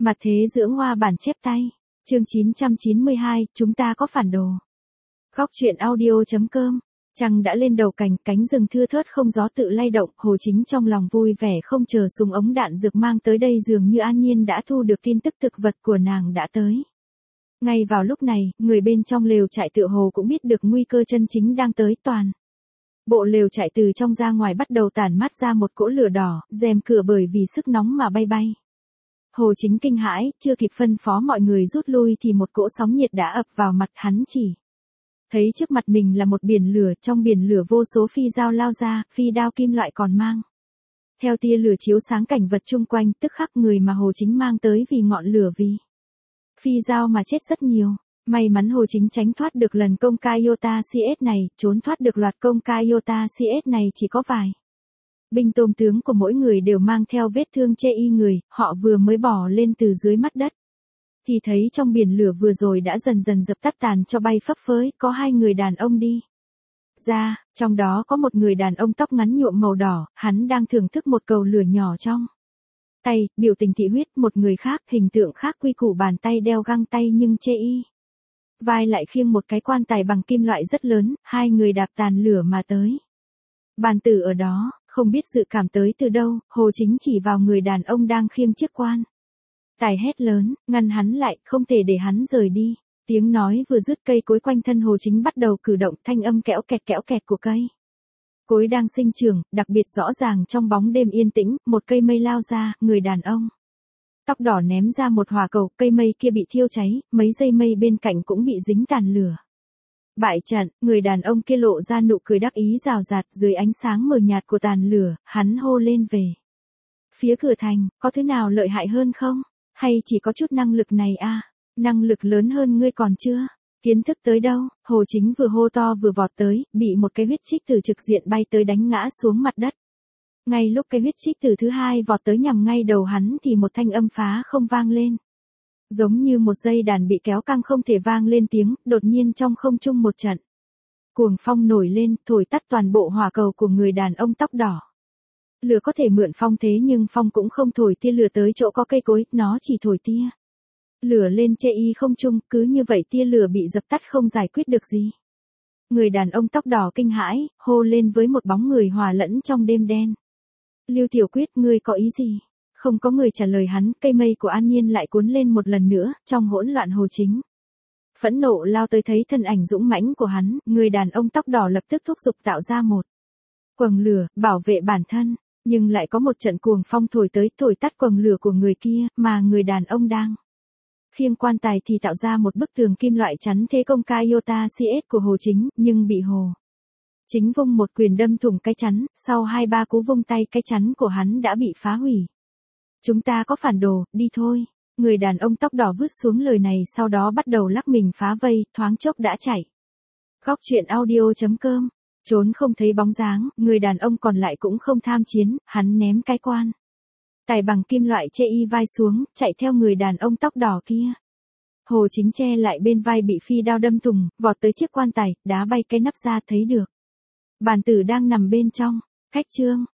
Mặt thế dưỡng hoa bản chép tay. Chương 992, chúng ta có phản đồ. Góc truyện audio.com. Trăng đã lên đầu cành, cánh rừng thưa thớt không gió tự lay động, Hồ Chính trong lòng vui vẻ không chờ súng ống đạn dược mang tới đây dường như an nhiên đã thu được tin tức thực vật của nàng đã tới. Ngay vào lúc này, người bên trong lều trại tựa hồ cũng biết được nguy cơ chân chính đang tới toàn. Bộ lều trại từ trong ra ngoài bắt đầu tản mát ra một cỗ lửa đỏ, rèm cửa bởi vì sức nóng mà bay bay. Hồ Chính kinh hãi, chưa kịp phân phó mọi người rút lui thì một cỗ sóng nhiệt đã ập vào mặt hắn chỉ. Thấy trước mặt mình là một biển lửa, trong biển lửa vô số phi dao lao ra, phi đao kim loại còn mang. Theo tia lửa chiếu sáng cảnh vật chung quanh, tức khắc người mà Hồ Chính mang tới vì ngọn lửa vì phi dao mà chết rất nhiều. May mắn Hồ Chính tránh thoát được lần công ca Iota CS này, trốn thoát được loạt công ca Iota CS này chỉ có vài. Binh tôm tướng của mỗi người đều mang theo vết thương chê y người, họ vừa mới bỏ lên từ dưới mặt đất. Thì thấy trong biển lửa vừa rồi đã dần dần dập tắt tàn cho bay phấp phới, có hai người đàn ông đi ra, trong đó có một người đàn ông tóc ngắn nhuộm màu đỏ, hắn đang thưởng thức một cầu lửa nhỏ trong tay, biểu tình thị huyết. Một người khác, hình tượng khác, quy củ bàn tay đeo găng tay nhưng chê y vai lại khiêng một cái quan tài bằng kim loại rất lớn, hai người đạp tàn lửa mà tới. Bàn tử ở đó, không biết dự cảm tới từ đâu, Hồ Chính chỉ vào người đàn ông đang khiêng chiếc quan tài hét lớn, ngăn hắn lại, không thể để hắn rời đi. Tiếng nói vừa dứt, cây cối quanh thân Hồ Chính bắt đầu cử động, thanh âm kẽo kẹt của cây cối đang sinh trưởng, đặc biệt rõ ràng trong bóng đêm yên tĩnh. Một cây mây lao ra, người đàn ông tóc đỏ ném ra một hỏa cầu, cây mây kia bị thiêu cháy, mấy dây mây bên cạnh cũng bị dính tàn lửa. Bại trận, người đàn ông kia lộ ra nụ cười đắc ý rào rạt, dưới ánh sáng mờ nhạt của tàn lửa, hắn hô lên về phía cửa thành, có thứ nào lợi hại hơn không? Hay chỉ có chút năng lực này à? Năng lực lớn hơn ngươi còn chưa? Kiến thức tới đâu? Hồ Chính vừa hô to vừa vọt tới, bị một cái huyết trích từ trực diện bay tới đánh ngã xuống mặt đất. Ngay lúc cái huyết trích từ thứ hai vọt tới nhằm ngay đầu hắn thì một thanh âm phá không vang lên. Giống như một dây đàn bị kéo căng không thể vang lên tiếng, đột nhiên trong không trung một trận cuồng phong nổi lên, thổi tắt toàn bộ hỏa cầu của người đàn ông tóc đỏ. Lửa có thể mượn phong thế nhưng phong cũng không thổi tia lửa tới chỗ có cây cối, nó chỉ thổi tia lửa lên chê y không trung, cứ như vậy tia lửa bị dập tắt không giải quyết được gì. Người đàn ông tóc đỏ kinh hãi, hô lên với một bóng người hòa lẫn trong đêm đen. Lưu Tiểu Quyết, ngươi có ý gì? Không có người trả lời hắn, cây mây của An Nhiên lại cuốn lên một lần nữa, trong hỗn loạn Hồ Chính phẫn nộ lao tới, thấy thân ảnh dũng mãnh của hắn, người đàn ông tóc đỏ lập tức thúc giục tạo ra một quầng lửa, bảo vệ bản thân, nhưng lại có một trận cuồng phong thổi tới, thổi tắt quầng lửa của người kia, mà người đàn ông đang khiêng quan tài thì tạo ra một bức tường kim loại chắn thế công ca Iota CS của Hồ Chính, nhưng bị Hồ Chính vung một quyền đâm thủng cái chắn, sau 2-3 cú vung tay cái chắn của hắn đã bị phá hủy. Chúng ta có phản đồ, đi thôi. Người đàn ông tóc đỏ vứt xuống lời này, sau đó bắt đầu lắc mình phá vây, thoáng chốc đã chạy. Góc truyện audio.com. Trốn không thấy bóng dáng, người đàn ông còn lại cũng không tham chiến, hắn ném cái quan tài bằng kim loại chê y vai xuống, chạy theo người đàn ông tóc đỏ kia. Hồ Chính che lại bên vai bị phi đao đâm thủng, vọt tới chiếc quan tài, đá bay cái nắp ra thấy được bàn tử đang nằm bên trong. Khách trương,